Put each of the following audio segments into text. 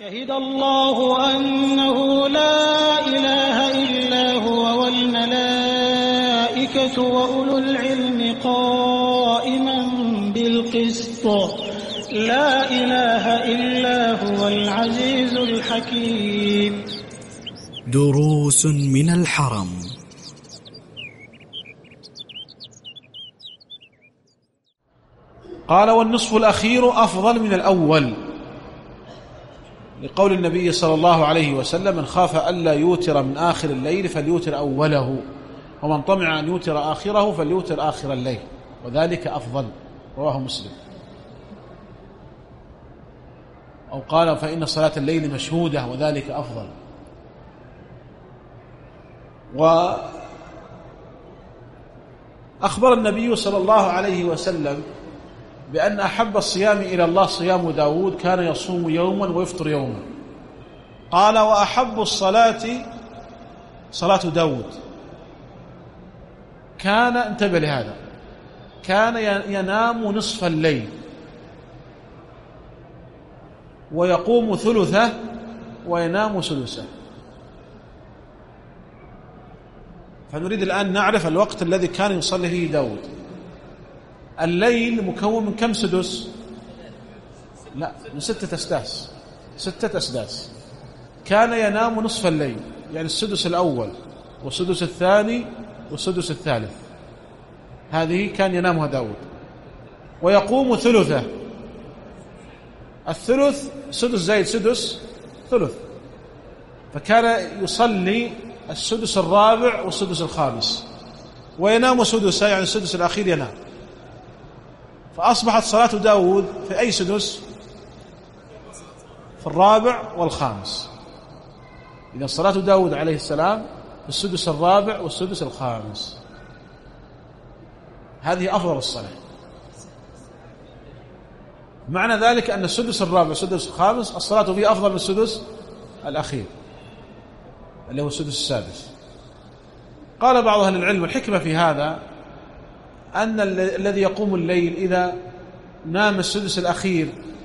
شهد الله أنه لا إله إلا هو والملائكة وأولو العلم قائما بالقسط لا إله إلا هو العزيز الحكيم. دروس من الحرم. قال: والنصف الأخير أفضل من الأول، لقول النبي صلى الله عليه وسلم: من خاف ألا يوتر من آخر الليل فليوتر أوله، ومن طمع أن يوتر آخره فليوتر آخر الليل، وذلك أفضل. رواه مسلم. أو قال: فإن صلاة الليل مشهودة وذلك أفضل. وأخبر النبي صلى الله عليه وسلم بأن أحب الصيام إلى الله صيام داود، كان يصوم يوما ويفطر يوما. قال: وأحب الصلاة صلاة داود، كان، انتبه لهذا، كان ينام نصف الليل ويقوم ثلثه وينام سدسه. فنريد الآن نعرف الوقت الذي كان يصلي فيه داود. الليل مكون من كم سدس؟ لا، من 6 أسداس. 6 أسداس. كان ينام نصف الليل، يعني السدس الأول والسدس الثاني والسدس الثالث، هذه كان ينامها داود. ويقوم ثلثه، الثلث سدس زائد سدس ثلث، فكان يصلي السدس الرابع والسدس الخامس، وينام سدسه، يعني السدس الأخير ينام. فأصبحت صلاة داود في أي سدس؟ في الرابع والخامس. إذا صلاة داود عليه السلام في السدس الرابع والسدس الخامس، هذه أفضل الصلاة. معنى ذلك أن السدس الرابع والسدس الخامس الصلاة فيه أفضل من السدس الأخير اللي هو السدس السادس. قال بعض أهل العلم: الحكمة في هذا أن الذي يقوم الليل إذا نام السدس الأخير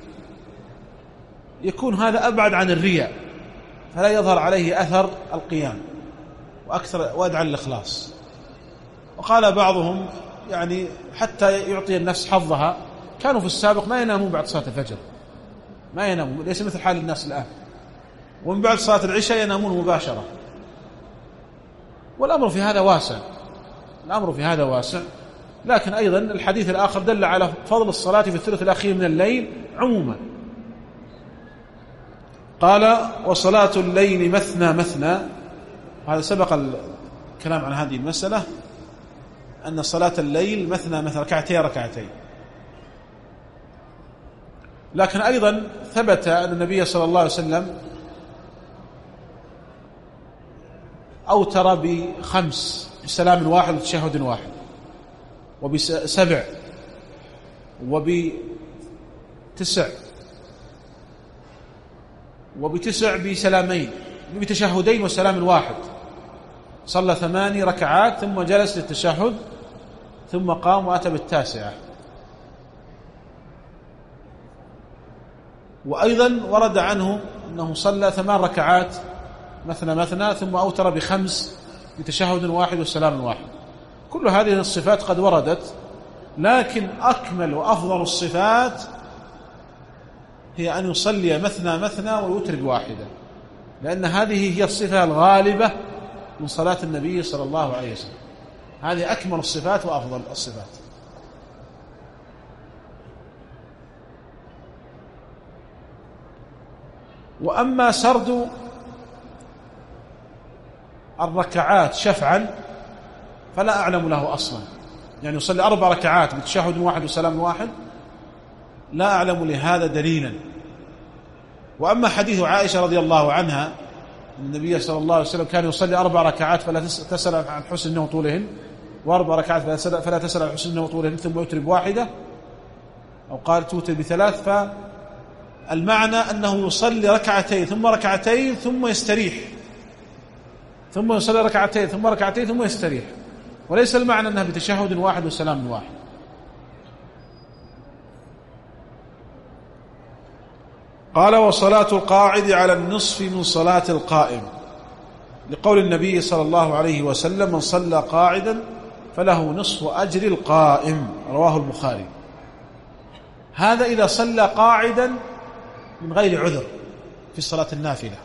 يكون هذا أبعد عن الرياء، فلا يظهر عليه أثر القيام، وأكثر وأدعى للإخلاص. وقال بعضهم يعني حتى يعطي النفس حظها، كانوا في السابق ما ينامون بعد صلاة الفجر، ما ينامون، ليس مثل حال الناس الآن، ومن بعد صلاة العشاء ينامون مباشرة. والأمر في هذا واسع، الأمر في هذا واسع. لكن أيضا الحديث الآخر دل على فضل الصلاة في الثلث الأخير من الليل عموما. قال: وصلاة الليل مثنى مثنى. هذا سبق الكلام عن هذه المسألة، أن صلاة الليل مثنى مثنى، ركعتين ركعتين. لكن أيضا ثبت أن النبي صلى الله عليه وسلم أوتر ب5 بسلام واحد وتشهد واحد، وب7 وب9 بسلامين، بتشهدين وسلام واحد. صلى 8 ركعات ثم جلس للتشهد، ثم قام وأتى ب9. وأيضا ورد عنه أنه صلى 8 ركعات مثنى مثنى، ثم أوتر ب5 بتشهد واحد وسلام واحد. كل هذه الصفات قد وردت، لكن أكمل وأفضل الصفات هي أن يصلي مثنى مثنى ويوتر بواحدة، لأن هذه هي الصفة الغالبة من صلاة النبي صلى الله عليه وسلم. هذه أكمل الصفات وأفضل الصفات. وأما سرد الركعات شفعا فلا أعلم له أصلا، يعني يصلي 4 ركعات بتشهد واحد وسلام واحد، لا أعلم لهذا دليلا. وأما حديث عائشة رضي الله عنها، النبي صلى الله عليه وسلم كان يصلي 4 ركعات فلا تسأل عن حسنهن وطولهن، و4 ركعات فلا تسأل عن حسنهن وطولهن، ثم يوتر بواحدة، أو قال توتر ب3. فالمعنى أنه يصلي ركعتين ثم ركعتين ثم يستريح، ثم يصلي ركعتين ثم ركعتين ثم يستريح، وليس المعنى أنها بتشهد واحد وسلام واحد. قال: وصلاة القاعد على النصف من صلاة القائم، لقول النبي صلى الله عليه وسلم: من صلى قاعدا فله نصف أجر القائم، رواه البخاري. هذا إذا صلى قاعدا من غير عذر في صلاة النافلة.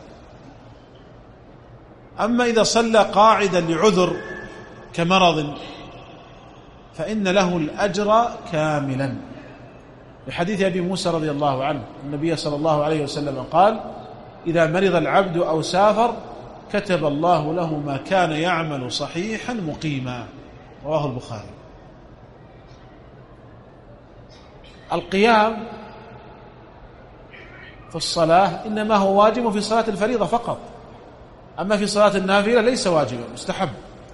أما إذا صلى قاعدا لعذر كمرض فإن له الأجر كاملا، لحديث أبي موسى رضي الله عنه النبي صلى الله عليه وسلم قال: إذا مرض العبد أو سافر كتب الله له ما كان يعمل صحيحا مقيما، رواه البخاري. القيام في الصلاة إنما هو واجب في صلاة الفريضة فقط، أما في صلاة النافلة ليس واجبا، مستحب.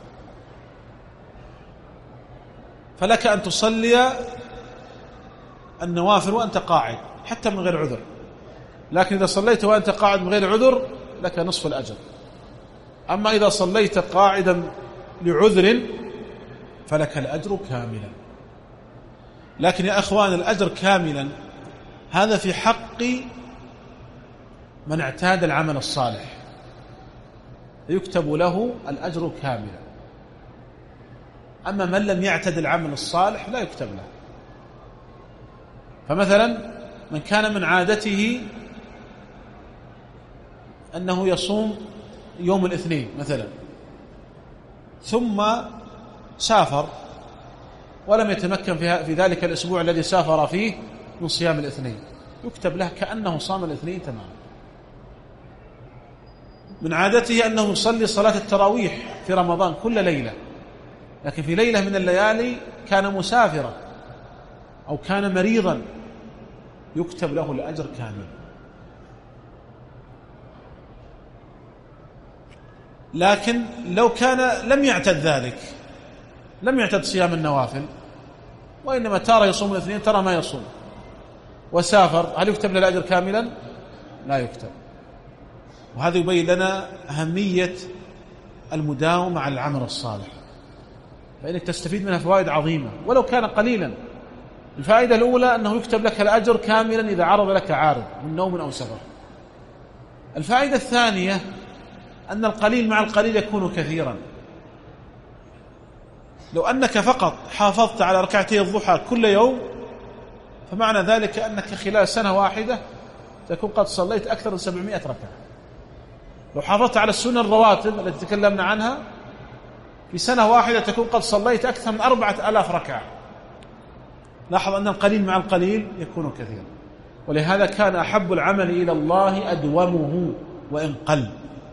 فلك أن تصلي النوافل وأنت قاعد حتى من غير عذر، لكن إذا صليت وأنت قاعد من غير عذر لك نصف الأجر. أما إذا صليت قاعدا لعذر فلك الأجر كاملا. لكن يا أخوان، الأجر كاملا هذا في حق من اعتاد العمل الصالح، يكتب له الأجر كاملا. أما من لم يعتد العمل الصالح لا يكتب له. فمثلا من كان من عادته أنه يصوم يوم الاثنين مثلا، ثم سافر ولم يتمكن في ذلك الأسبوع الذي سافر فيه من صيام الاثنين، يكتب له كأنه صام الاثنين تماما. من عادته أنه يصلي صلاة التراويح في رمضان كل ليلة، لكن في ليلة من الليالي كان مسافرا أو كان مريضا، يكتب له الأجر كامل. لكن لو كان لم يعتد ذلك، لم يعتد صيام النوافل، وإنما ترى يصوم الاثنين ترى ما يصوم، وسافر، هل يكتب له الأجر كاملا؟ لا يكتب. وهذا يبين لنا أهمية المداومة على العمل الصالح، فإنك تستفيد منها فوائد عظيمة ولو كان قليلا. الفائدة الأولى أنه يكتب لك الأجر كاملا إذا عرض لك عارض من نوم أو سفر. الفائدة الثانية أن القليل مع القليل يكون كثيرا. لو أنك فقط حافظت على ركعتي الضحى كل يوم فمعنى ذلك أنك خلال سنة واحدة تكون قد صليت أكثر من 700 ركعة. لو حافظت على السنن الرواتب التي تكلمنا عنها في سنة واحدة تكون قد صليت أكثر من 4000 ركعة. لاحظ أن القليل مع القليل يكون كثيرا، ولهذا كان أحب العمل إلى الله أدومه وإن قل.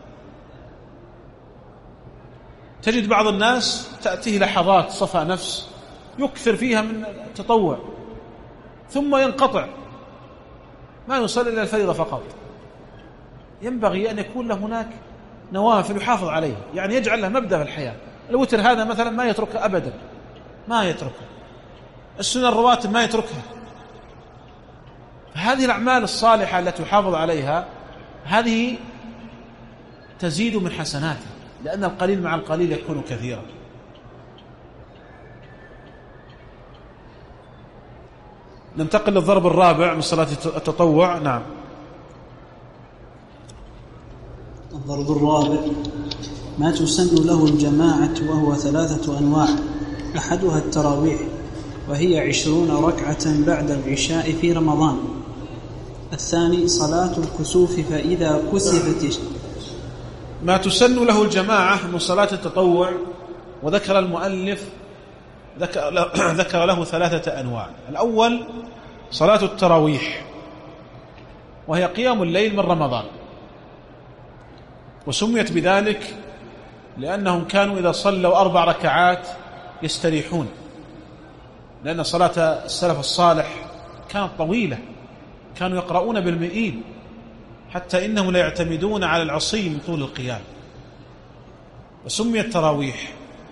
تجد بعض الناس تأتيه لحظات صفا نفس يكثر فيها من التطوع ثم ينقطع، ما يصلي إلى الفريضة فقط. ينبغي أن يكون له هناك نوافل يحافظ عليها، يعني يجعل له مبدأ في الحياة. الوتر هذا مثلا ما يتركه أبدا، ما يتركه. السنن الرواتب ما يتركها. هذه الأعمال الصالحة التي يحافظ عليها هذه تزيد من حسناته، لأن القليل مع القليل يكون كثيرا. ننتقل للضرب الرابع من صلاة التطوع. نعم. الضرب الرابع: ما تسن له الجماعة، وهو 3 أنواع. أحدها التراويح، وهي 20 ركعة بعد العشاء في رمضان. الثاني صلاة الكسوف، فإذا كسفت. ما تسن له الجماعة من صلاة التطوع، وذكر المؤلف ذكر له 3 أنواع. الأول صلاة التراويح، وهي قيام الليل من رمضان، وسميت بذلك لأنهم كانوا إذا صلوا 4 ركعات يستريحون، لأن صلاة السلف الصالح كانت طويلة، كانوا يقرؤون بالمئين، حتى إنهم لا يعتمدون على العصي من طول القيام، وسميت تراويح.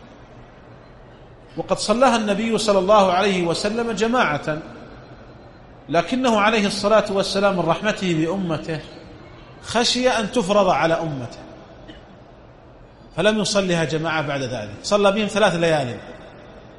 وقد صلاها النبي صلى الله عليه وسلم جماعة، لكنه عليه الصلاة والسلام من رحمته بأمته خشي أن تفرض على أمته فلم يصلها جماعة بعد ذلك. صلى بهم 3 ليال،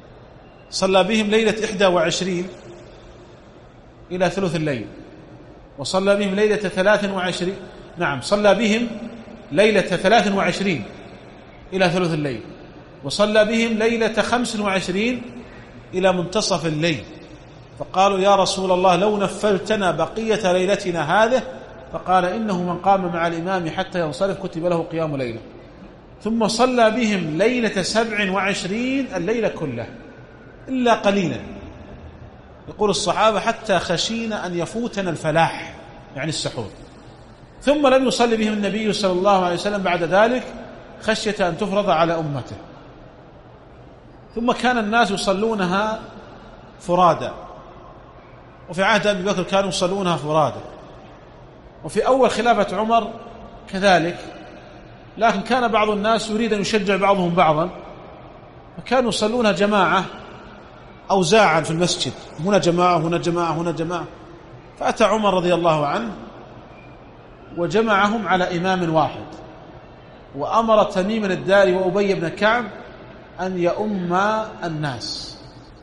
صلى بهم ليلة 21 إلى ثلث الليل، وصلى بهم ليلة 23. نعم، صلى بهم ليلة 23 إلى ثلث الليل، وصلى بهم ليلة 25 إلى منتصف الليل. فقالوا يا رسول الله لو نفلتنا بقية ليلتنا هذه، فقال إنه من قام مع الإمام حتى ينصرف كتب له قيام ليلة. ثم صلى بهم ليلة 27 الليلة كلها إلا قليلا. يقول الصحابة حتى خشينا أن يفوتنا الفلاح، يعني السحور. ثم لم يصلي بهم النبي صلى الله عليه وسلم بعد ذلك خشية أن تفرض على أمته. ثم كان الناس يصلونها فرادى، وفي عهد أبي بكر كانوا يصلونها فرادى، وفي أول خلافة عمر كذلك، لكن كان بعض الناس يريد أن يشجع بعضهم بعضا، فكانوا يصلونها جماعة أوزاعا في المسجد، هنا جماعة هنا جماعة هنا جماعة. فأتى عمر رضي الله عنه وجمعهم على إمام واحد، وأمر تميم الداري وأبي بن كعب أن يؤم الناس،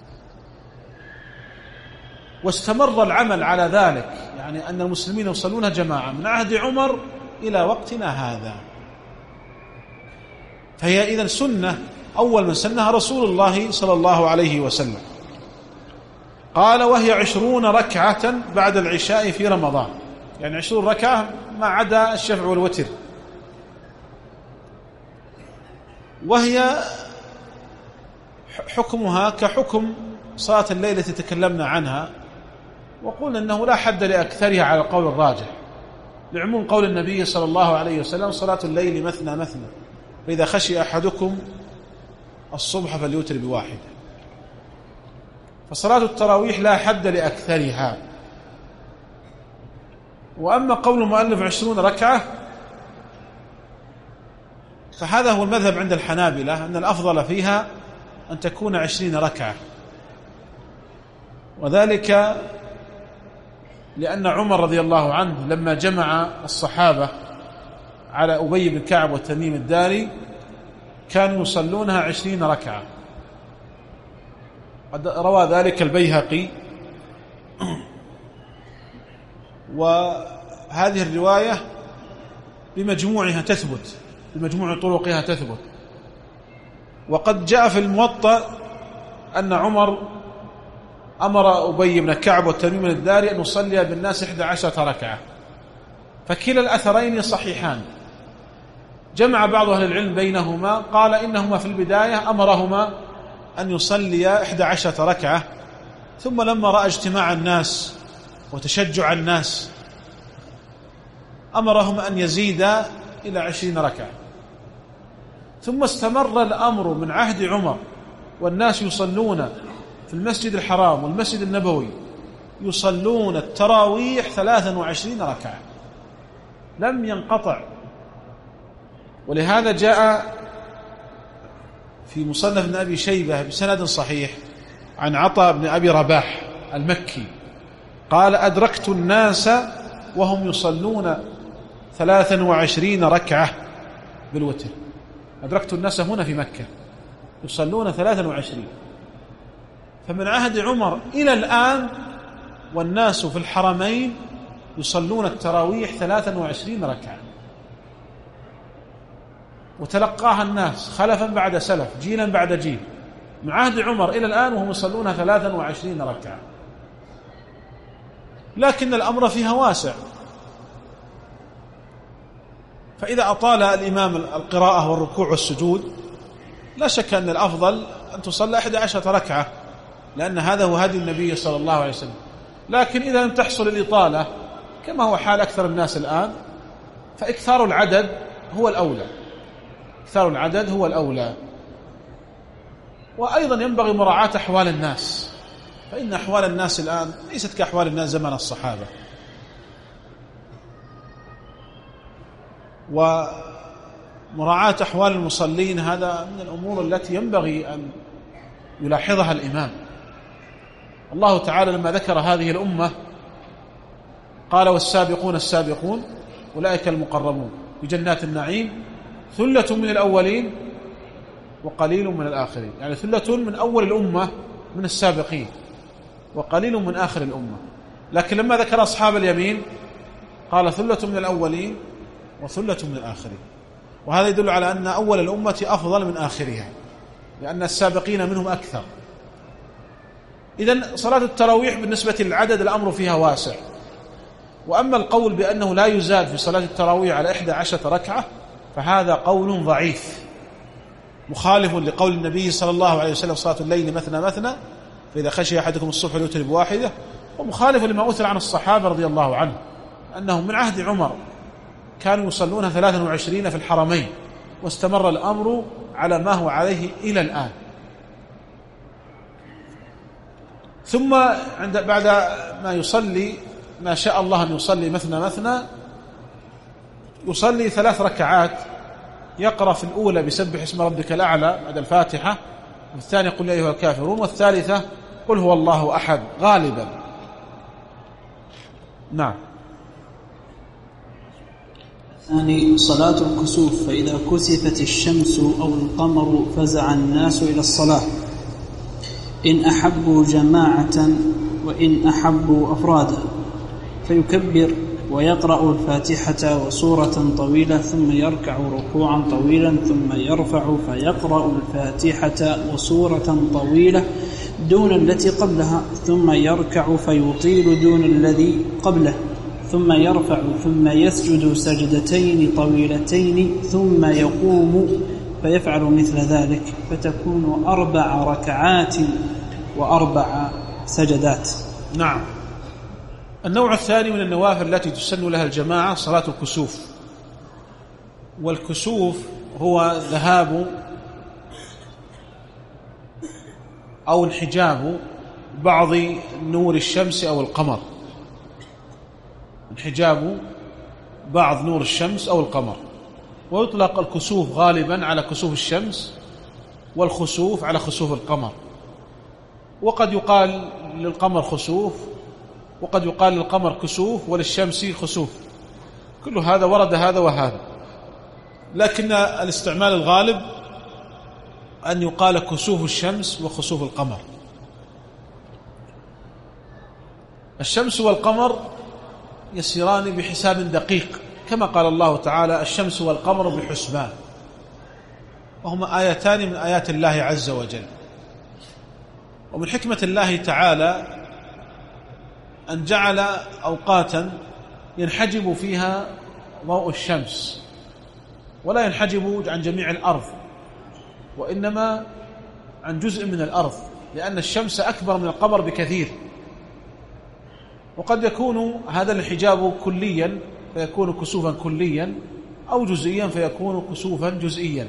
واستمر العمل على ذلك، يعني أن المسلمين يصلون جماعة من عهد عمر إلى وقتنا هذا. فهي إذن سنة أول من سنها رسول الله صلى الله عليه وسلم. قال وهي 20 ركعة بعد العشاء في رمضان، يعني 20 ركعة ما عدا الشفع والوتر. وهي حكمها كحكم صلاة الليل التي تكلمنا عنها، وقلنا أنه لا حد لأكثرها على القول الراجح، لعموم قول النبي صلى الله عليه وسلم صلاة الليل مثنى مثنى، فإذا خشي أحدكم الصبح فليوتر بواحد. فصلاة التراويح لا حد لأكثرها. وأما قول المؤلف 20 ركعة فهذا هو المذهب عند الحنابلة، أن الأفضل فيها أن تكون 20 ركعة، وذلك لأن عمر رضي الله عنه لما جمع الصحابة على أبي بن كعب وتميم الداري كانوا يصلونها 20 ركعة. روى ذلك البيهقي، وهذه الرواية بمجموعها تثبت، بمجموع طرقها تثبت. وقد جاء في الموطأ أن عمر أمر أبي بن كعب وتميم الداري أن يصلي بالناس 11 ركعة، فكلا الأثرين صحيحان. جمع بعض أهل العلم بينهما، قال إنهما في البداية أمرهما أن يصلي 11 ركعة، ثم لما رأى اجتماع الناس وتشجع الناس أمرهم أن يزيد إلى 20 ركعة. ثم استمر الأمر من عهد عمر والناس يصلون في المسجد الحرام والمسجد النبوي، يصلون التراويح 23 ركعة لم ينقطع. ولهذا جاء في مصنف ابن أبي شيبة بسند صحيح عن عطاء بن أبي رباح المكي قال أدركت الناس وهم يصلون 23 ركعة بالوتر. أدركت الناس هنا في مكة يصلون 23. فمن عهد عمر إلى الآن والناس في الحرمين يصلون التراويح 23 ركعة، وتلقاها الناس خلفا بعد سلف، جيلا بعد جيل، من عهد عمر إلى الآن وهم يصلون 23 ركعة. لكن الأمر فيها واسع، فإذا أطال الإمام القراءة والركوع والسجود لا شك أن الأفضل أن تصلى 11 ركعة، لأن هذا هو هدي النبي صلى الله عليه وسلم. لكن إذا لم تحصل الإطالة كما هو حال أكثر الناس الآن، فإكثار العدد هو الأولى، إكثار العدد هو الأولى. وأيضا ينبغي مراعاة أحوال الناس، فإن أحوال الناس الآن ليست كأحوال الناس زمن الصحابة. ومراعاة أحوال المصلين هذا من الأمور التي ينبغي أن يلاحظها الإمام. الله تعالى لما ذكر هذه الأمة قال والسابقون السابقون أولئك المقربون في جنات النعيم ثلة من الأولين وقليل من الآخرين، يعني ثلة من أول الأمة من السابقين وقليل من آخر الأمة. لكن لما ذكر أصحاب اليمين قال ثلة من الأولين وثلة من الآخرين، وهذا يدل على أن أول الأمة أفضل من آخرها، لأن السابقين منهم أكثر. إذن صلاة التراويح بالنسبة للعدد الأمر فيها واسع. وأما القول بأنه لا يزاد في صلاة التراويح على 11 ركعة فهذا قول ضعيف مخالف لقول النبي صلى الله عليه وسلم صلاة الليل مثنى مثنى فإذا خشي أحدكم الصبح ليوتر بواحدة، ومخالف لما أثر عن الصحابة رضي الله عنهم أنهم من عهد عمر كانوا يصلون 23 في الحرمين، واستمر الأمر على ما هو عليه إلى الآن. ثم بعد ما يصلي ما شاء الله أن يصلي مثنى مثنى يصلي 3 ركعات، يقرأ في الأولى بسبح اسم ربك الأعلى بعد الفاتحة، والثانية قل يا أيها الكافرون، والثالثة قل هو الله أحد غالبا. نعم. الثاني صلاة الكسوف، فإذا كسفت الشمس أو القمر فزع الناس إلى الصلاة إن أحبوا جماعة وإن أحبوا أفرادا، فيكبر ويقرأ الفاتحة وسورة طويلة ثم يركع ركوعا طويلا ثم يرفع فيقرأ الفاتحة وسورة طويلة دون التي قبلها ثم يركع فيطيل دون الذي قبله ثم يرفع ثم يسجد سجدتين طويلتين ثم يقوم فيفعل مثل ذلك، فتكون 4 ركعات و4 سجدات. نعم. النوع الثاني من النوافل التي تسن لها الجماعة صلاة الكسوف. والكسوف هو ذهاب أو انحجاب بعض نور الشمس أو القمر، انحجاب بعض نور الشمس أو القمر. ويطلق الكسوف غالبا على كسوف الشمس والخسوف على خسوف القمر، وقد يقال للقمر خسوف وقد يقال للقمر كسوف وللشمس خسوف، كل هذا ورد هذا وهذا، لكن الاستعمال الغالب أن يقال كسوف الشمس وخسوف القمر. الشمس والقمر يسيران بحساب دقيق كما قال الله تعالى الشمس والقمر بحسبان، وهما آيتان من آيات الله عز وجل. ومن حكمة الله تعالى أن جعل أوقاتا ينحجب فيها ضوء الشمس ولا ينحجب عن جميع الأرض، وإنما عن جزء من الأرض، لأن الشمس أكبر من القمر بكثير. وقد يكون هذا الحجاب كليا فيكون كسوفا كليا، أو جزئيا فيكون كسوفا جزئيا،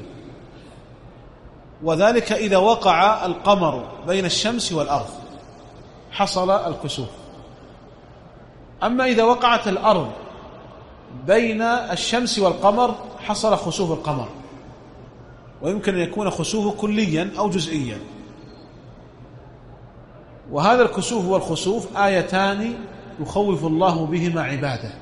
وذلك إذا وقع القمر بين الشمس والأرض حصل الكسوف. أما إذا وقعت الأرض بين الشمس والقمر حصل خسوف القمر، ويمكن أن يكون خسوفه كليا أو جزئيا. وهذا الكسوف والخسوف آيتان يخوف الله بهما عباده.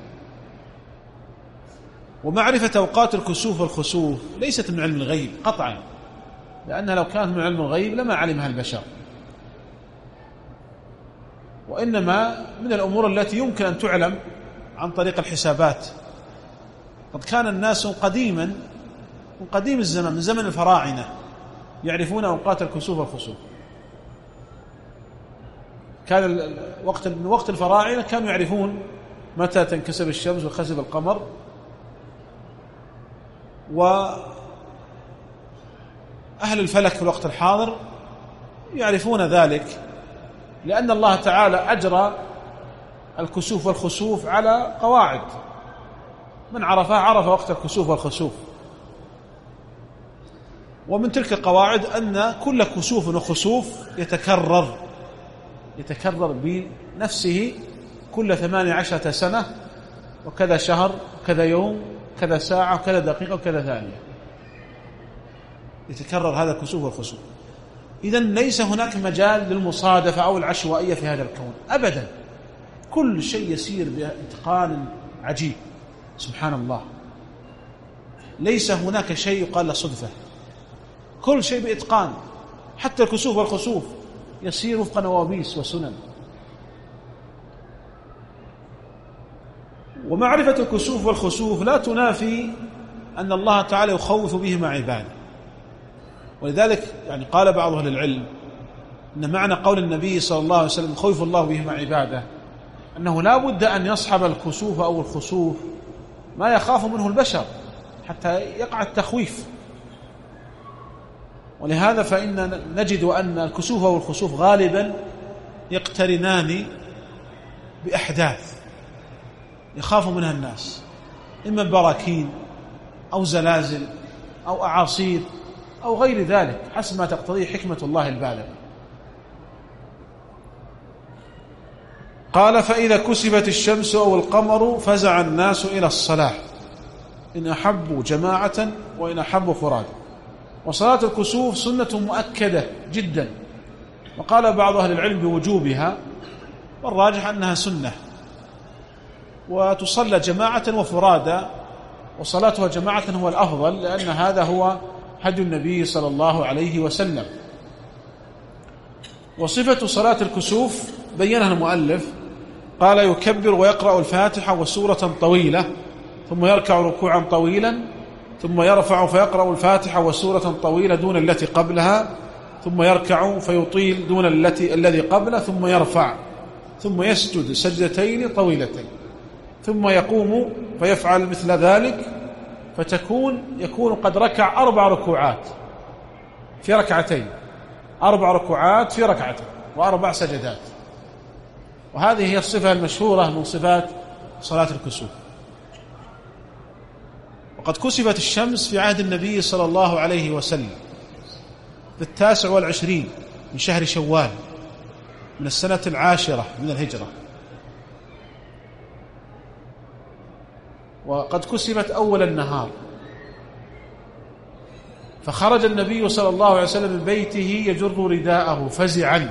ومعرفة أوقات الكسوف والخسوف ليست من علم الغيب قطعا، لأنها لو كانت من علم الغيب لما علمها البشر، وإنما من الأمور التي يمكن أن تعلم عن طريق الحسابات. قد كان الناس قديما من قديم الزمن، من زمن الفراعنة، يعرفون أوقات الكسوف والخسوف. كان من وقت الفراعنة كانوا يعرفون متى تنكسر الشمس ويخسف القمر، وأهل الفلك في الوقت الحاضر يعرفون ذلك، لأن الله تعالى أجرى الكسوف والخسوف على قواعد، من عرفها عرف وقت الكسوف والخسوف. ومن تلك القواعد أن كل كسوف وخسوف يتكرر بنفسه كل 18 سنة، وكذا شهر وكذا يوم كذا ساعة وكذا دقيقة وكذا ثانية، يتكرر هذا الكسوف والخسوف. إذن ليس هناك مجال للمصادفة أو العشوائية في هذا الكون أبدا، كل شيء يسير بإتقان عجيب سبحان الله، ليس هناك شيء يقال له صدفة، كل شيء بإتقان، حتى الكسوف والخسوف يسير وفق نوابيس وسنن. ومعرفة الكسوف والخسوف لا تنافي أن الله تعالى يخوف بهما عباده، ولذلك يعني قال بعض أهل العلم أن معنى قول النبي صلى الله عليه وسلم خوف الله بهما عباده أنه لا بد أن يصحب الكسوف أو الخسوف ما يخاف منه البشر حتى يقع التخويف. ولهذا فإن نجد أن الكسوف أو الخسوف غالبا يقترنان بأحداث يخاف منها الناس، إما براكين أو زلازل أو أعاصير أو غير ذلك حسب ما تقتضيه حكمة الله البالغة. قال: فإذا كسفت الشمس أو القمر فزع الناس إلى الصلاة إن أحبوا جماعة وإن أحبوا فرادى. وصلاة الكسوف سنة مؤكدة جدا، وقال بعض أهل العلم بوجوبها، والراجح أنها سنة، وتصلى جماعة وفرادى، وصلاتها جماعة هو الأفضل، لأن هذا هو هدي النبي صلى الله عليه وسلم. وصفة صلاة الكسوف بينها المؤلف، قال: يكبر ويقرأ الفاتحة وسورة طويلة ثم يركع ركوعا طويلا ثم يرفع فيقرأ الفاتحة وسورة طويلة دون التي قبلها ثم يركع فيطيل دون الذي قبله ثم يرفع ثم يسجد سجدتين طويلتين ثم يقوم فيفعل مثل ذلك يكون قد ركع 4 ركوعات في ركعتين، 4 ركوعات في ركعتين و4 سجدات. وهذه هي الصفة المشهورة من صفات صلاة الكسوف. وقد كسفت الشمس في عهد النبي صلى الله عليه وسلم في 29 من شهر شوال من السنة 10 من الهجرة، وقد كسفت أول النهار، فخرج النبي صلى الله عليه وسلم من بيته يجر رداءه فزعا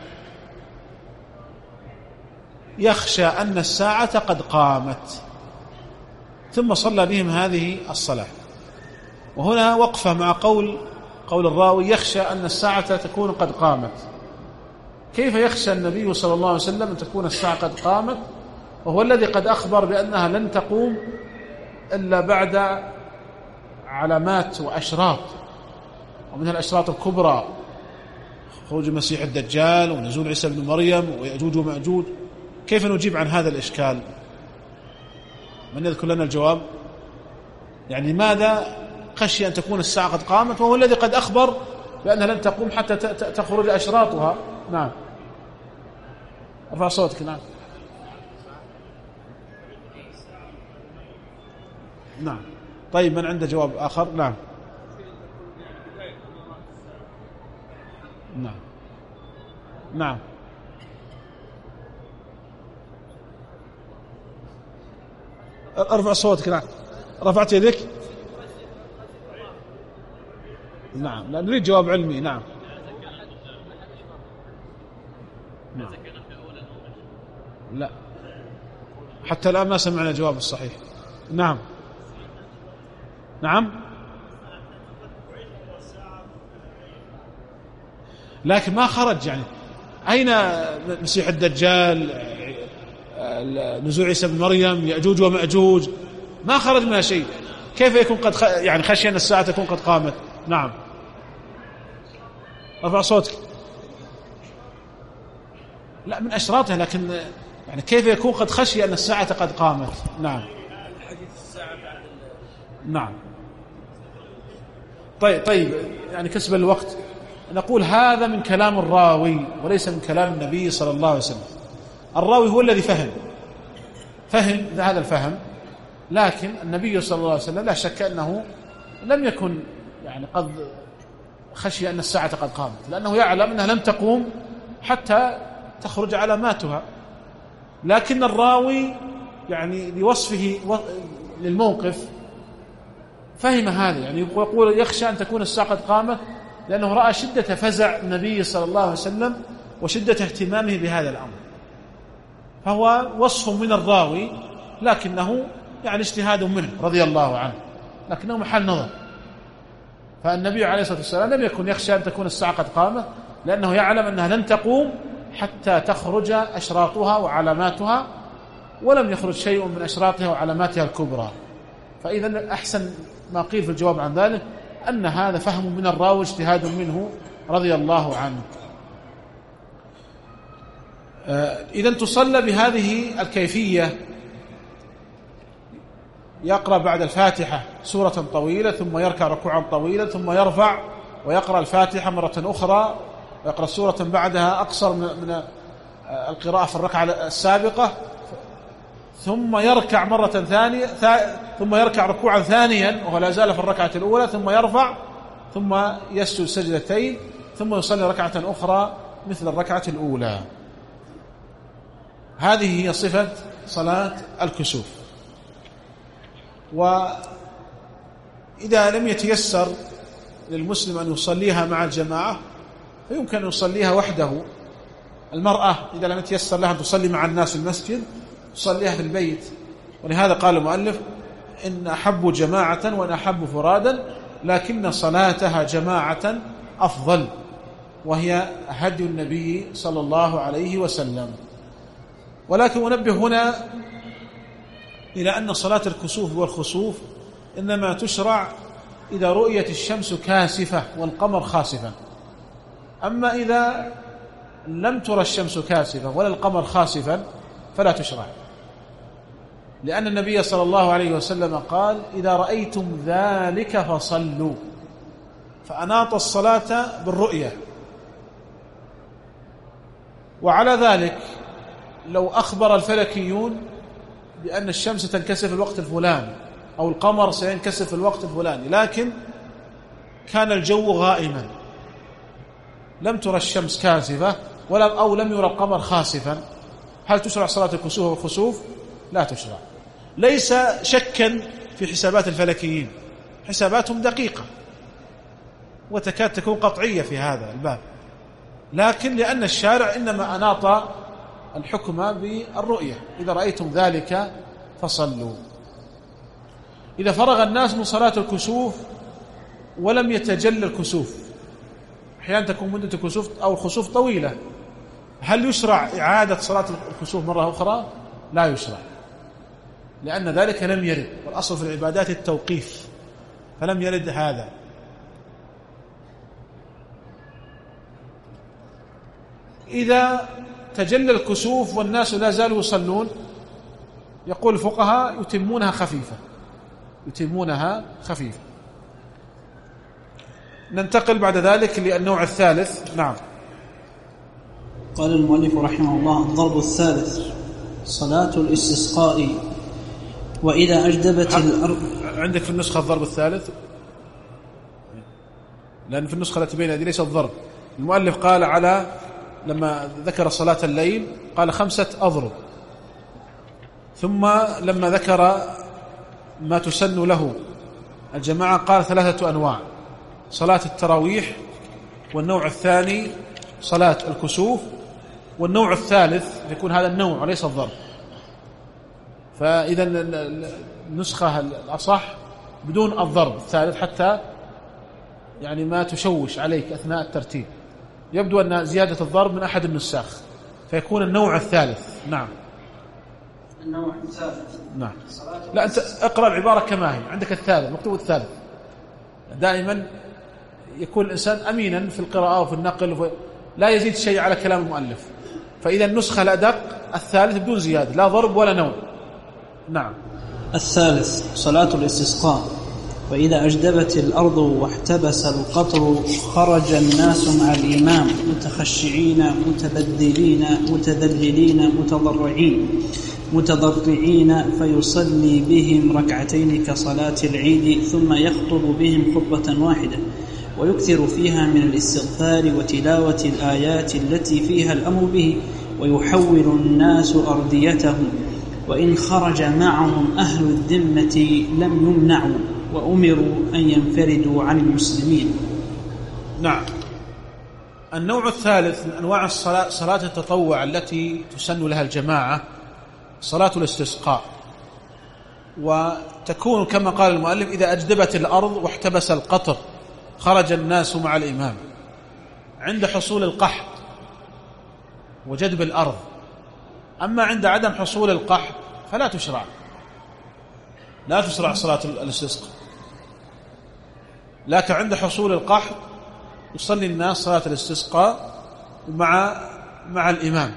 يخشى أن الساعة قد قامت، ثم صلى بهم هذه الصلاة. وهنا وقفة مع قول الراوي يخشى أن الساعة تكون قد قامت. كيف يخشى النبي صلى الله عليه وسلم أن تكون الساعة قد قامت وهو الذي قد أخبر بأنها لن تقوم إلا بعد علامات وأشراط، ومنها الأشراط الكبرى خروج المسيح الدجال ونزول عيسى بن مريم ويأجوج ومأجوج؟ كيف نجيب عن هذا الإشكال؟ من يذكر لنا الجواب؟ يعني لماذا خشي أن تكون الساعة قد قامت وهو الذي قد أخبر بأنها لن تقوم حتى تخرج أشراطها؟ نعم، ارفع صوتك. نعم نعم. طيب، من عنده جواب آخر؟ نعم نعم نعم. ارفع صوتك. نعم، رفعت يدك. نعم، لا نريد جواب علمي. نعم نعم. لا، حتى الآن ما سمعنا الجواب الصحيح. نعم نعم، لكن ما خرج. يعني أين مسيح الدجال، نزول عيسى بن مريم، يأجوج ومأجوج؟ ما خرج منها شيء. كيف يكون قد يعني خشي أن الساعة تكون قد قامت؟ نعم، ارفع صوتك. لا، من أشراطها، لكن يعني كيف يكون قد خشي أن الساعة قد قامت؟ نعم. نعم. طيب، يعني كسب الوقت نقول هذا من كلام الراوي وليس من كلام النبي صلى الله عليه وسلم. الراوي هو الذي فهم هذا الفهم، لكن النبي صلى الله عليه وسلم لا شك أنه لم يكن يعني قد خشي أن الساعة قد قامت، لأنه يعلم أنها لم تقوم حتى تخرج علاماتها. لكن الراوي يعني لوصفه للموقف فهم هذا، يعني يقول يخشى أن تكون الساعة قد قامت لأنه رأى شدة فزع النبي صلى الله عليه وسلم وشدة اهتمامه بهذا الأمر، فهو وصف من الراوي، لكنه يعني اجتهاد منه رضي الله عنه، لكنه محل نظر. فالنبي عليه الصلاة والسلام لم يكن يخشى أن تكون الساعة قد قامت لأنه يعلم أنها لن تقوم حتى تخرج أشراطها وعلاماتها، ولم يخرج شيء من أشراطها وعلاماتها الكبرى. فإذا أحسن ما قيل في الجواب عن ذلك أن هذا فهم من الراوي اجتهاد منه رضي الله عنه. إذا تصلى بهذه الكيفية: يقرأ بعد الفاتحة سورة طويلة، ثم يركع ركوعا طويلا، ثم يرفع ويقرأ الفاتحة مرة أخرى، ويقرأ سورة بعدها أقصر من القراءة في الركعة السابقة، ثم يركع مرة ثانية، ثم يركع ركوعا ثانيا وهو لا زال في الركعة الأولى، ثم يرفع، ثم يسجد سجدتين، ثم يصلي ركعة أخرى مثل الركعة الأولى. هذه هي صفة صلاة الكسوف. وإذا لم يتيسر للمسلم أن يصليها مع الجماعة فيمكن أن يصليها وحده. المرأة إذا لم يتيسر لها أن تصلي مع الناس في المسجد تصليها في البيت، ولهذا قال المؤلف: إن أحب جماعة وإن أحب فرادا، لكن صلاتها جماعة أفضل، وهي هدي النبي صلى الله عليه وسلم. ولكن أنبه هنا إلى أن صلاة الكسوف والخسوف إنما تشرع إذا رؤيت الشمس كاسفة والقمر خاسفا. أما إذا لم ترى الشمس كاسفة ولا القمر خاسفا فلا تشرع، لأن النبي صلى الله عليه وسلم قال: إذا رأيتم ذلك فصلوا، فأناط الصلاة بالرؤية. وعلى ذلك لو أخبر الفلكيون بأن الشمس تنكسف في الوقت الفلاني أو القمر سينكسف في الوقت الفلاني، لكن كان الجو غائما، لم ترى الشمس كاسفة أو لم يرى القمر خاسفا، هل تشرع صلاة الكسوف والخسوف؟ لا تشرع. ليس شكا في حسابات الفلكيين، حساباتهم دقيقة وتكاد تكون قطعية في هذا الباب، لكن لأن الشارع إنما أناط الحكم بالرؤية: إذا رأيتم ذلك فصلوا. إذا فرغ الناس من صلاة الكسوف ولم يتجلى الكسوف، أحيانا تكون مدة الكسوف أو الخسوف طويلة، هل يشرع إعادة صلاة الكسوف مرة أخرى؟ لا يشرع، لأن ذلك لم يرد، والأصل في العبادات التوقيف، فلم يرد هذا. إذا تجلى الكسوف والناس لا زالوا يصلون، يقول الفقهاء: يتمونها خفيفة، يتمونها خفيفة. ننتقل بعد ذلك للنوع الثالث. نعم. قال المؤلف رحمه الله: الضرب الثالث صلاة الاستسقاء. وإذا أجدبت الأرض. عندك في النسخة الضرب الثالث؟ لأن في النسخة التي بين يدي ليس الضرب. المؤلف قال لما ذكر صلاة الليل قال 5 أضرب، ثم لما ذكر ما تسن له الجماعة قال 3 أنواع: صلاة التراويح، والنوع الثاني صلاة الكسوف، والنوع الثالث يكون هذا النوع وليس الضرب. فإذا النسخة الأصح بدون الضرب الثالث، حتى يعني ما تشوش عليك أثناء الترتيب. يبدو أن زيادة الضرب من أحد النساخ، فيكون النوع الثالث. نعم. النوع الثالث. نعم. لا، أنت اقرأ العبارة كما هي عندك، الثالث مكتوب الثالث. دائما يكون الإنسان أمينا في القراءة وفي النقل لا يزيد شيء على كلام المؤلف. فإذا النسخة الأدق الثالث بدون زيادة، لا ضرب ولا نوع. نعم. الثالث صلاة الاستسقاء. وإذا أجدبت الأرض واحتبس القطر خرج الناس مع الإمام متخشعين متبدلين متذللين متضرعين فيصلي بهم ركعتين كصلاة العيد، ثم يخطب بهم خطبة واحدة، ويكثر فيها من الاستغفار وتلاوة الآيات التي فيها الأمر به، ويحول الناس أرديتهم، وإن خرج معهم أهل الذمة لم يمنعوا، وأمروا أن ينفردوا عن المسلمين. نعم. النوع الثالث من أنواع الصلاة، صلاة التطوع التي تسن لها الجماعة، صلاة الاستسقاء. وتكون كما قال المؤلف: إذا أجدبت الأرض واحتبس القطر خرج الناس مع الإمام، عند حصول القحط وجدب الأرض. أما عند عدم حصول القحط فلا تشرع، لا تشرع صلاة الاستسقاء، لكن عند حصول القحط يصلي الناس صلاة الاستسقاء مع الإمام،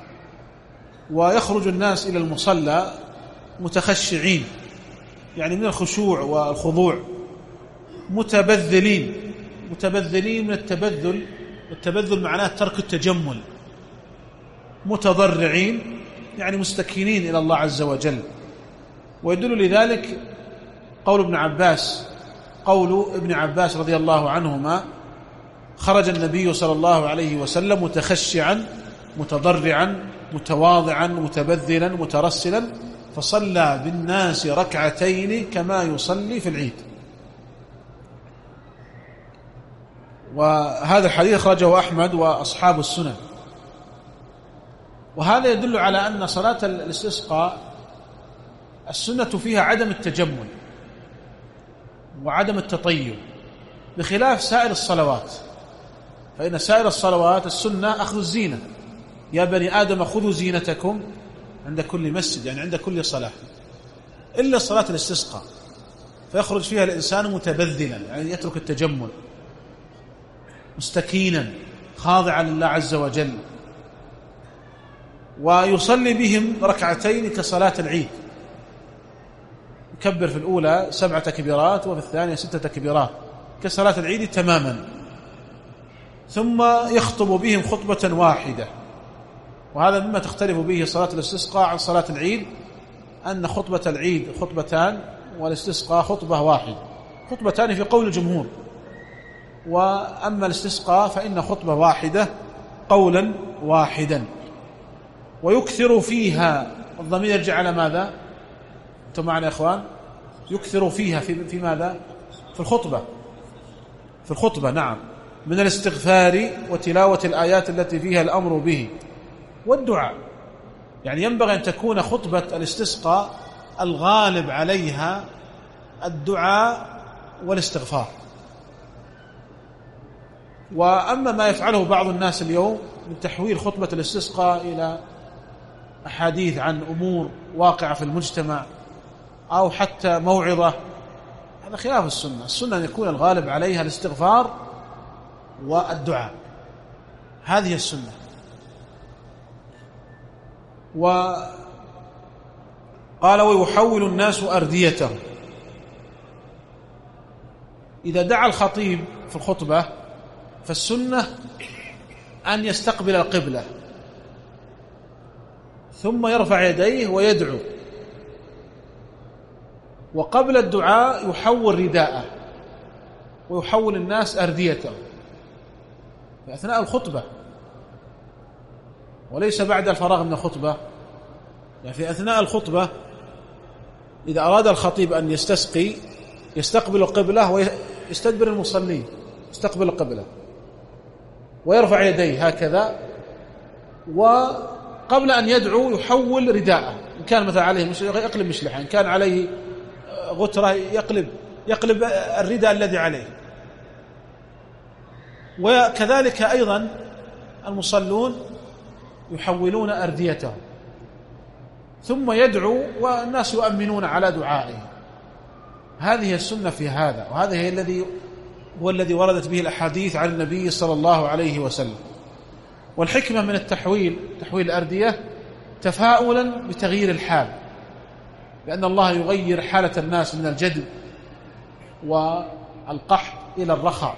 ويخرج الناس إلى المصلى متخشعين، يعني من الخشوع والخضوع، متبذلين من التبذل، والتبذل معناه ترك التجمل، متضرعين يعني مستكينين إلى الله عز وجل. ويدل لذلك قول ابن عباس رضي الله عنهما: خرج النبي صلى الله عليه وسلم متخشعا متضرعا متواضعا متبذلا مترسلا، فصلى بالناس ركعتين كما يصلي في العيد. وهذا الحديث أخرجه أحمد وأصحاب السنن. وهذا يدل على أن صلاة الاستسقاء السنة فيها عدم التجمل وعدم التطيب، بخلاف سائر الصلوات، فإن سائر الصلوات السنة أخذ الزينة: يا بني آدم خذوا زينتكم عند كل مسجد، يعني عند كل صلاة، إلا صلاة الاستسقاء فيخرج فيها الإنسان متبذلا، يعني يترك التجمل، مستكينا خاضعا لله عز وجل، ويصلي بهم ركعتين كصلاة العيد، يكبر في الأولى 7 تكبيرات وفي الثانية 6 تكبيرات كصلاة العيد تماما، ثم يخطب بهم خطبة واحدة. وهذا مما تختلف به صلاة الاستسقاء عن صلاة العيد، أن خطبة العيد خطبتان والاستسقاء خطبة واحدة، خطبتان في قول الجمهور، وأما الاستسقاء فإن خطبة واحدة قولا واحدا. ويكثر فيها، الضمير يرجع على ماذا؟ أنتم معنا يا إخوان؟ يكثر فيها في ماذا؟ في الخطبة نعم، من الاستغفار وتلاوة الآيات التي فيها الأمر به والدعاء. يعني ينبغي أن تكون خطبة الاستسقاء الغالب عليها الدعاء والاستغفار. وأما ما يفعله بعض الناس اليوم من تحويل خطبة الاستسقاء إلى أحاديث عن أمور واقعة في المجتمع أو حتى موعظة، هذا خلاف السنة. السنة أن يكون الغالب عليها الاستغفار والدعاء، هذه السنة. وقال: ويحول الناس أرديتهم. إذا دعا الخطيب في الخطبة فالسنة أن يستقبل القبلة ثم يرفع يديه ويدعو، وقبل الدعاء يحول رداءه ويحول الناس أرديته في أثناء الخطبة، وليس بعد الفراغ من الخطبة. يعني في أثناء الخطبة إذا أراد الخطيب أن يستسقي يستقبل القبلة ويستدبر المصلين، يستقبل القبلة ويرفع يديه هكذا، وقبل أن يدعو يحول رداءه، إن كان مثلا عليه يقلب مشلحة، إن كان عليه غترة يقلب الرداء الذي عليه. وكذلك أيضا المصلون يحولون أرديتهم ثم يدعو والناس يؤمنون على دعائه. هذه السنة في هذا، وهذا هو الذي وردت به الأحاديث عن النبي صلى الله عليه وسلم. والحكمة من تحويل الأردية تفاؤلا بتغيير الحال، لأن الله يغير حالة الناس من الجدب والقحط إلى الرخاء.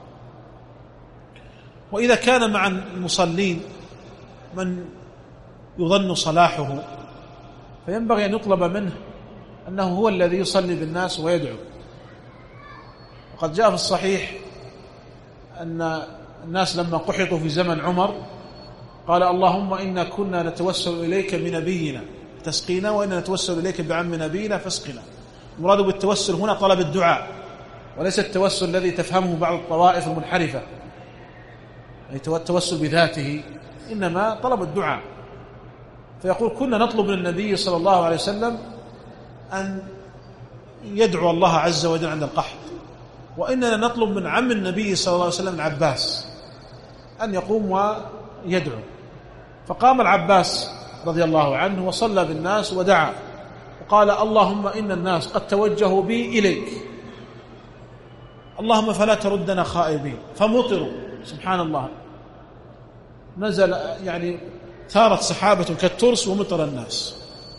وإذا كان مع المصلين من يظن صلاحه فينبغي أن يطلب منه أنه هو الذي يصلي بالناس ويدعو. وقد جاء في الصحيح أن الناس لما قحطوا في زمن عمر قال: اللهم إنا كنا نتوسل إليك بنبينا تسقينا، وإنا نتوسل إليك بعم نبينا فاسقنا. المراد بالتوسل هنا طلب الدعاء، وليس التوسل الذي تفهمه بعض الطوائف المنحرفة، يعني التوسل بذاته، إنما طلب الدعاء. فيقول: كنا نطلب من النبي صلى الله عليه وسلم أن يدعو الله عز وجل عند القحط، وإننا نطلب من عم النبي صلى الله عليه وسلم العباس أن يقوم ويدعو. فقام العباس رضي الله عنه وصلى بالناس ودعا، وقال اللهم إن الناس قد توجهوا بي إليك، اللهم فلا تردنا خائبين، فمطروا. سبحان الله، نزل يعني ثارت سحابة كالترس ومطر الناس.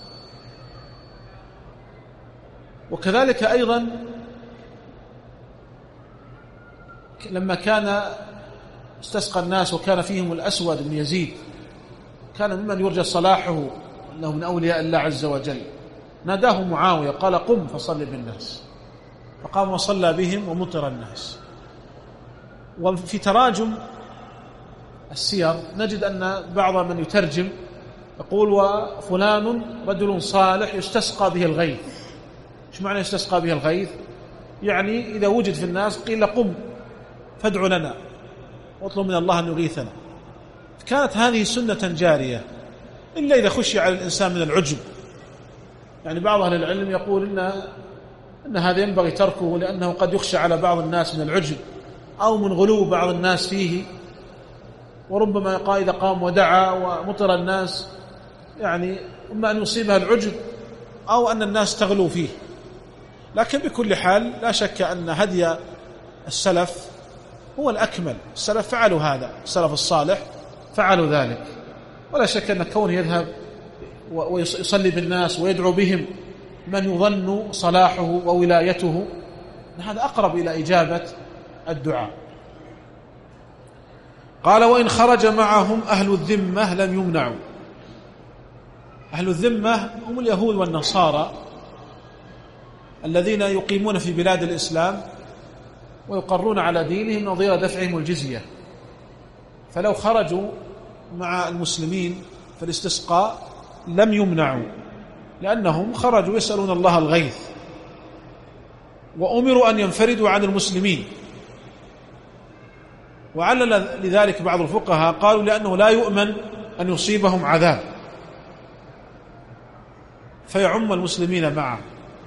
وكذلك أيضا لما كان استسقى الناس وكان فيهم الأسود بن يزيد، كان ممن يرجى صلاحه أنه من أولياء الله عز وجل، ناداه معاوية قال قم فصل بالناس، فقام وصلى بهم ومطر الناس. وفي تراجم السير نجد أن بعض من يترجم يقول وفلان رجل صالح يستسقى به الغيث. ايش معنى يستسقى به الغيث؟ يعني إذا وجد في الناس قيل قم فادع لنا واطلب من الله أن يغيثنا. كانت هذه سنة جارية إلا إذا خشي على الإنسان من العجب. يعني بعض أهل العلم يقول إن هذا ينبغي تركه لأنه قد يخشى على بعض الناس من العجب أو من غلو بعض الناس فيه، وربما يقال إذا قام ودعا ومطر الناس يعني إما أن يصيبها العجب أو أن الناس تغلو فيه. لكن بكل حال لا شك أن هدي السلف هو الأكمل. السلف فعلوا هذا، السلف الصالح فعلوا ذلك، ولا شك أن كونه يذهب ويصلي بالناس ويدعو بهم من يظن صلاحه وولايته هذا أقرب إلى إجابة الدعاء. قال وإن خرج معهم أهل الذمة لم يمنعوا. أهل الذمة هم اليهود والنصارى الذين يقيمون في بلاد الإسلام ويقرون على دينهم نظير دفعهم الجزية، فلو خرجوا مع المسلمين في الاستسقاء لم يمنعوا، لأنهم خرجوا يسألون الله الغيث، وأمروا أن ينفردوا عن المسلمين. وعلل لذلك بعض الفقهاء قالوا لأنه لا يؤمن أن يصيبهم عذاب فيعم المسلمين معه.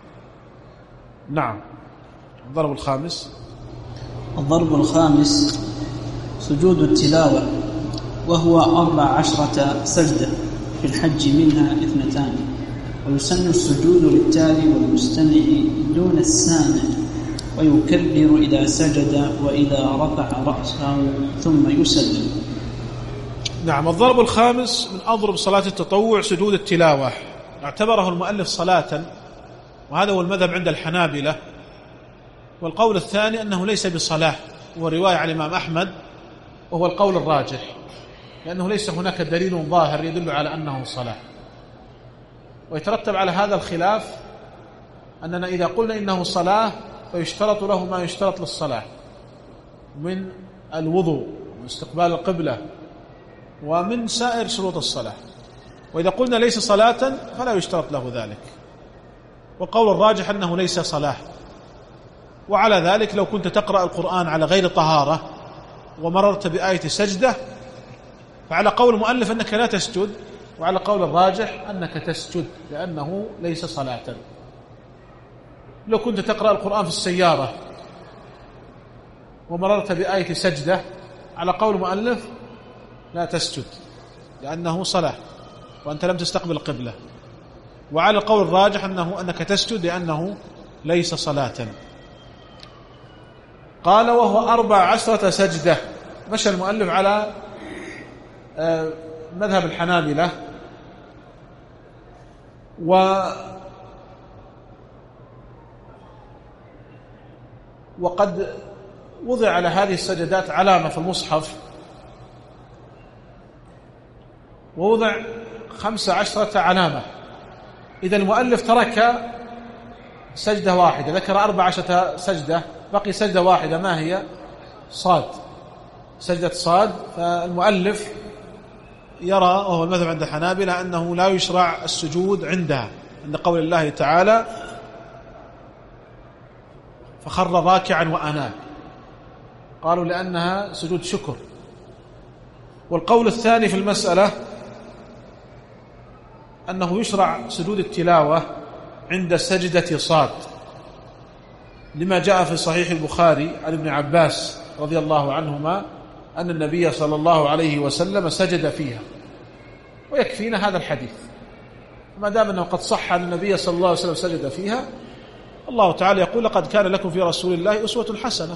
نعم. الضرب الخامس. الضرب الخامس سجود التلاوة، وهو 14 سجدة، في الحج منها 2، ويسن السجود للتالي والمستمع دون السامع، ويكبر إذا سجد وإذا رفع رأسه ثم يسلم. نعم. الضرب الخامس من أضرب صلاة التطوع سجود التلاوة، اعتبره المؤلف صلاة، وهذا هو المذهب عند الحنابلة. والقول الثاني أنه ليس بصلاة، ورواية عن الإمام أحمد، وهو القول الراجح، لأنه ليس هناك دليل ظاهر يدل على أنه صلاة. ويترتب على هذا الخلاف أننا إذا قلنا إنه صلاة فيشترط له ما يشترط للصلاة من الوضوء واستقبال القبلة ومن سائر شروط الصلاة، وإذا قلنا ليس صلاة فلا يشترط له ذلك. والقول الراجح أنه ليس صلاة. وعلى ذلك لو كنت تقرأ القرآن على غير طهارة ومررت بآية سجدة فعلى قول المؤلف أنك لا تسجد، وعلى قول الراجح أنك تسجد لأنه ليس صلاة. لو كنت تقرأ القرآن في السيارة ومررت بآية سجدة على قول المؤلف لا تسجد لأنه صلاة وأنت لم تستقبل القبلة، وعلى القول الراجح أنك تسجد لأنه ليس صلاة. قال وهو 14 سجدة. مشى المؤلف على مذهب الحنابلة، وقد وضع على هذه السجدات علامة في المصحف، ووضع 15 علامة. إذا المؤلف ترك سجدة واحدة، ذكر 14 سجدة، بقي سجدة واحدة، ما هي؟ صاد، سجدة صاد. فالمؤلف يرى، وهو المذهب عند الحنابلة، أنه لا يشرع السجود عندها، عند قول الله تعالى فخر راكعا وأناب، قالوا لأنها سجود شكر. والقول الثاني في المسألة أنه يشرع سجود التلاوة عند سجدة صاد، لما جاء في صحيح البخاري عن ابن عباس رضي الله عنهما أن النبي صلى الله عليه وسلم سجد فيها، ويكفينا هذا الحديث. ما دام أنه قد صح أن النبي صلى الله عليه وسلم سجد فيها، الله تعالى يقول لقد كان لكم في رسول الله أسوة حسنة.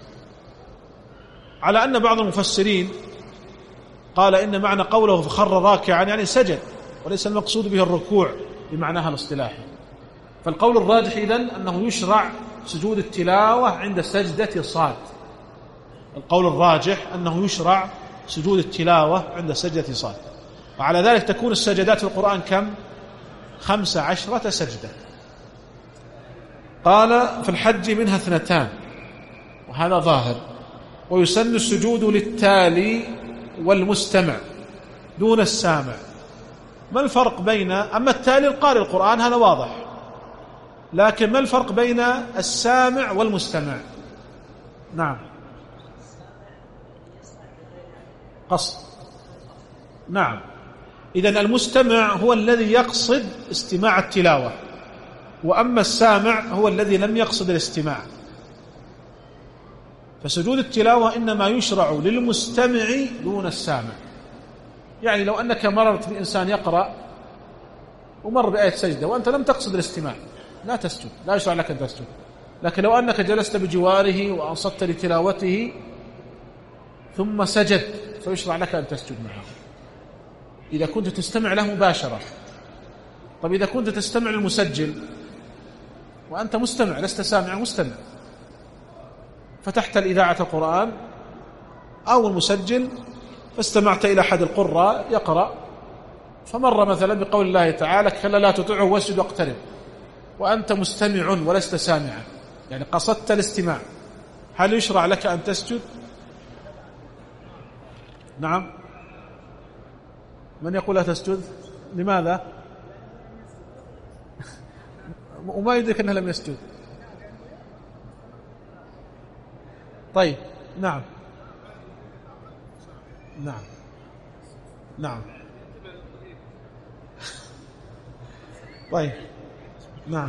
على أن بعض المفسرين قال إن معنى قوله فخر راكعا يعني سجد، وليس المقصود به الركوع بمعناها الاصطلاحي. فالقول الراجح إذن أنه يشرع سجود التلاوة عند سجدة صاد. القول الراجح أنه يشرع سجود التلاوة عند سجدة صاد. وعلى ذلك تكون السجدات في القرآن كم؟ 15 سجدة. قال في الحج منها 2، وهذا ظاهر. ويسن السجود للتالي والمستمع دون السامع. ما الفرق بين أما التالي القارئ القرآن هذا واضح، لكن ما الفرق بين السامع والمستمع؟ نعم قصد. نعم، إذن المستمع هو الذي يقصد استماع التلاوة، وأما السامع هو الذي لم يقصد الاستماع. فسجود التلاوة إنما يشرع للمستمع دون السامع. يعني لو أنك مررت بإنسان يقرأ ومر بآية سجدة وأنت لم تقصد الاستماع لا تسجد، لا يشرع لك أن تسجد. لكن لو أنك جلست بجواره وأنصت لتلاوته ثم سجد فيشرع لك أن تسجد معه إذا كنت تستمع له مباشرة. طب إذا كنت تستمع للمسجل وأنت مستمع لست سامع، مستمع، فتحت الإذاعة القرآن أو المسجل فاستمعت إلى أحد القراء يقرأ فمر مثلا بقول الله تعالى كلا لا تطعه واسجد واقترب، وأنت مستمع ولست سامعا، يعني قصدت الاستماع، هل يشرع لك أن تسجد؟ نعم. من يقول لا تسجد؟ لماذا؟ وما يدرك أنه لم يسجد. طيب نعم نعم نعم طيب نعم.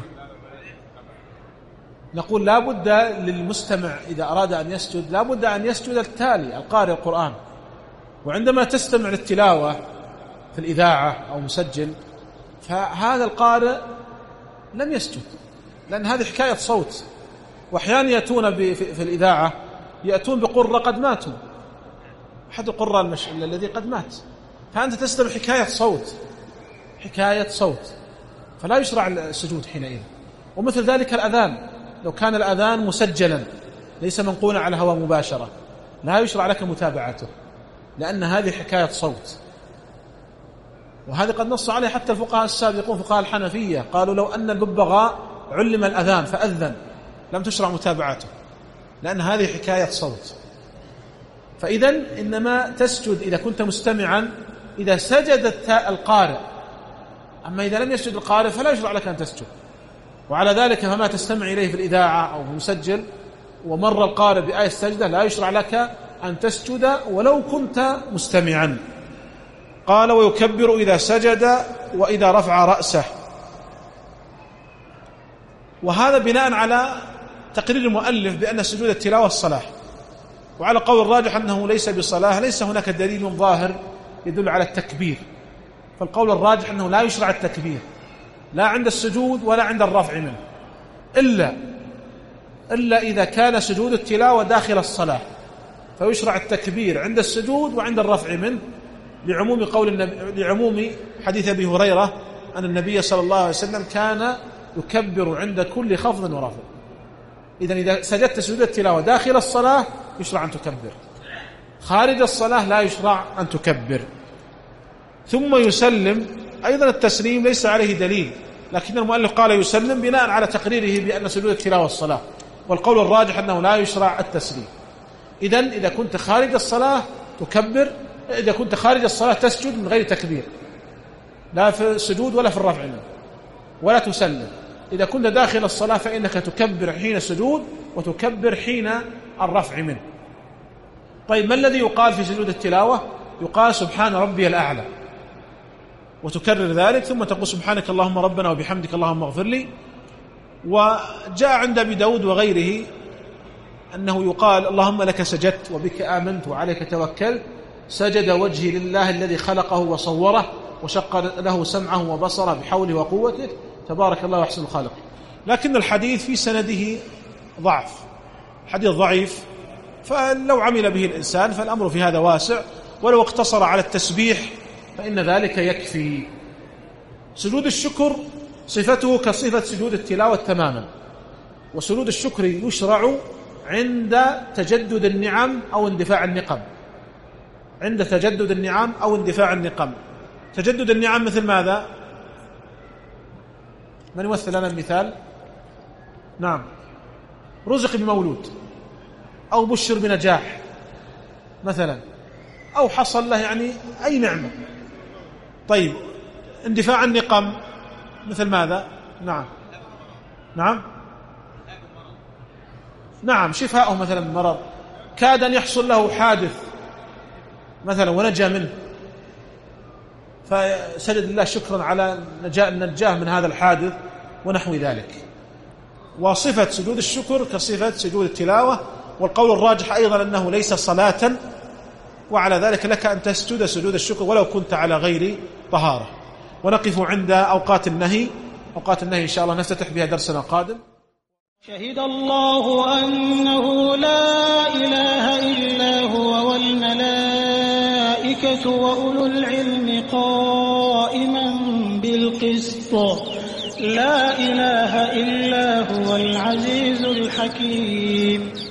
نقول لا بد للمستمع إذا أراد أن يسجد لا بد أن يسجد التالي القارئ القرآن. وعندما تستمع للتلاوة في الإذاعة أو مسجل فهذا القارئ لم يسجد، لأن هذه حكاية صوت. وأحيانا يأتون في الإذاعة يأتون بقرة قد ماتوا، أحد القراء الذي قد مات، فأنت تستمع حكاية صوت، فلا يشرع السجود حينئذ. ومثل ذلك الأذان، لو كان الأذان مسجلا ليس منقولا على الهواء مباشرة لا يشرع لك متابعته، لأن هذه حكاية صوت. وهذا قد نص عليه حتى الفقهاء السابقون، فقهاء الحنفية، قالوا لو أن الببغاء علم الأذان فأذن لم تشرع متابعته، لأن هذه حكاية صوت. فإذن إنما تسجد إذا كنت مستمعا إذا سجد القارئ، أما إذا لم يسجد القارئ فلا يشرع لك أن تسجد. وعلى ذلك فما تستمع إليه في الإذاعة أو في المسجل ومر القارئ بآية السجدة لا يشرع لك أن تسجد ولو كنت مستمعا. قال ويكبر إذا سجد وإذا رفع رأسه. وهذا بناء على تقرير المؤلف بأن سجود التلاوة الصلاة، وعلى قول الراجح أنه ليس بصلاة، ليس هناك دليل ظاهر يدل على التكبير. فالقول الراجح أنه لا يشرع التكبير لا عند السجود ولا عند الرفع منه، إلا إذا كان سجود التلاوة داخل الصلاة فيشرع التكبير عند السجود وعند الرفع منه، لعموم حديث أبي هريرة أن النبي صلى الله عليه وسلم كان يكبر عند كل خفض ورفع. إذا سجدت سجود التلاوة داخل الصلاة يشرع أن تكبر، خارج الصلاة لا يشرع أن تكبر. ثم يسلم. أيضا التسليم ليس عليه دليل، لكن المؤلف قال يسلم بناء على تقريره بأن سجود التلاوة الصلاة، والقول الراجح أنه لا يشرع التسليم. إذا كنت خارج الصلاة تكبر، إذا كنت خارج الصلاة تسجد من غير تكبير، لا في السجود ولا في الرفع منه، ولا تسلم. إذا كنت داخل الصلاة فإنك تكبر حين السجود وتكبر حين الرفع منه. طيب ما الذي يقال في سجود التلاوة؟ يقال سبحان ربي الأعلى، وتكرر ذلك ثم تقول سبحانك اللهم ربنا وبحمدك اللهم اغفر لي. وجاء عند أبي داود وغيره أنه يقال اللهم لك سجدت وبك آمنت وعليك توكلت، سجد وجهي لله الذي خلقه وصوره وشق له سمعه وبصره بحوله وقوته، تبارك الله أحسن الخالق. لكن الحديث في سنده ضعف، حديث ضعيف، فلو عمل به الإنسان فالأمر في هذا واسع، ولو اقتصر على التسبيح فإن ذلك يكفي. سجود الشكر صفته كصفة سجود التلاوة تماما، وسجود الشكر يشرع عند تجدد النعم أو اندفاع النقم. عند تجدد النعم أو اندفاع النقم. تجدد النعم مثل ماذا؟ من يمثل لنا المثال؟ نعم، رزق بمولود، أو بشر بنجاح مثلا، أو حصل له يعني أي نعمة. طيب اندفاع النقم مثل ماذا؟ نعم شفاءه مثلا من مرض، كاد أن يحصل له حادث مثلا ونجا منه، فسجد الله شكرا على نجاه من هذا الحادث ونحو ذلك. وصفة سجود الشكر كصفة سجود التلاوة، والقول الراجح أيضا أنه ليس صلاة، وعلى ذلك لك أن تسجد سجود الشكر ولو كنت على غير طهارة. ونقف عند أوقات النهي. أوقات النهي إن شاء الله نفتتح بها درسنا القادم. شهد الله أنه لا إله إلا هو والملائكة وأولو العلم قائما بالقسط لا إله إلا هو العزيز الحكيم.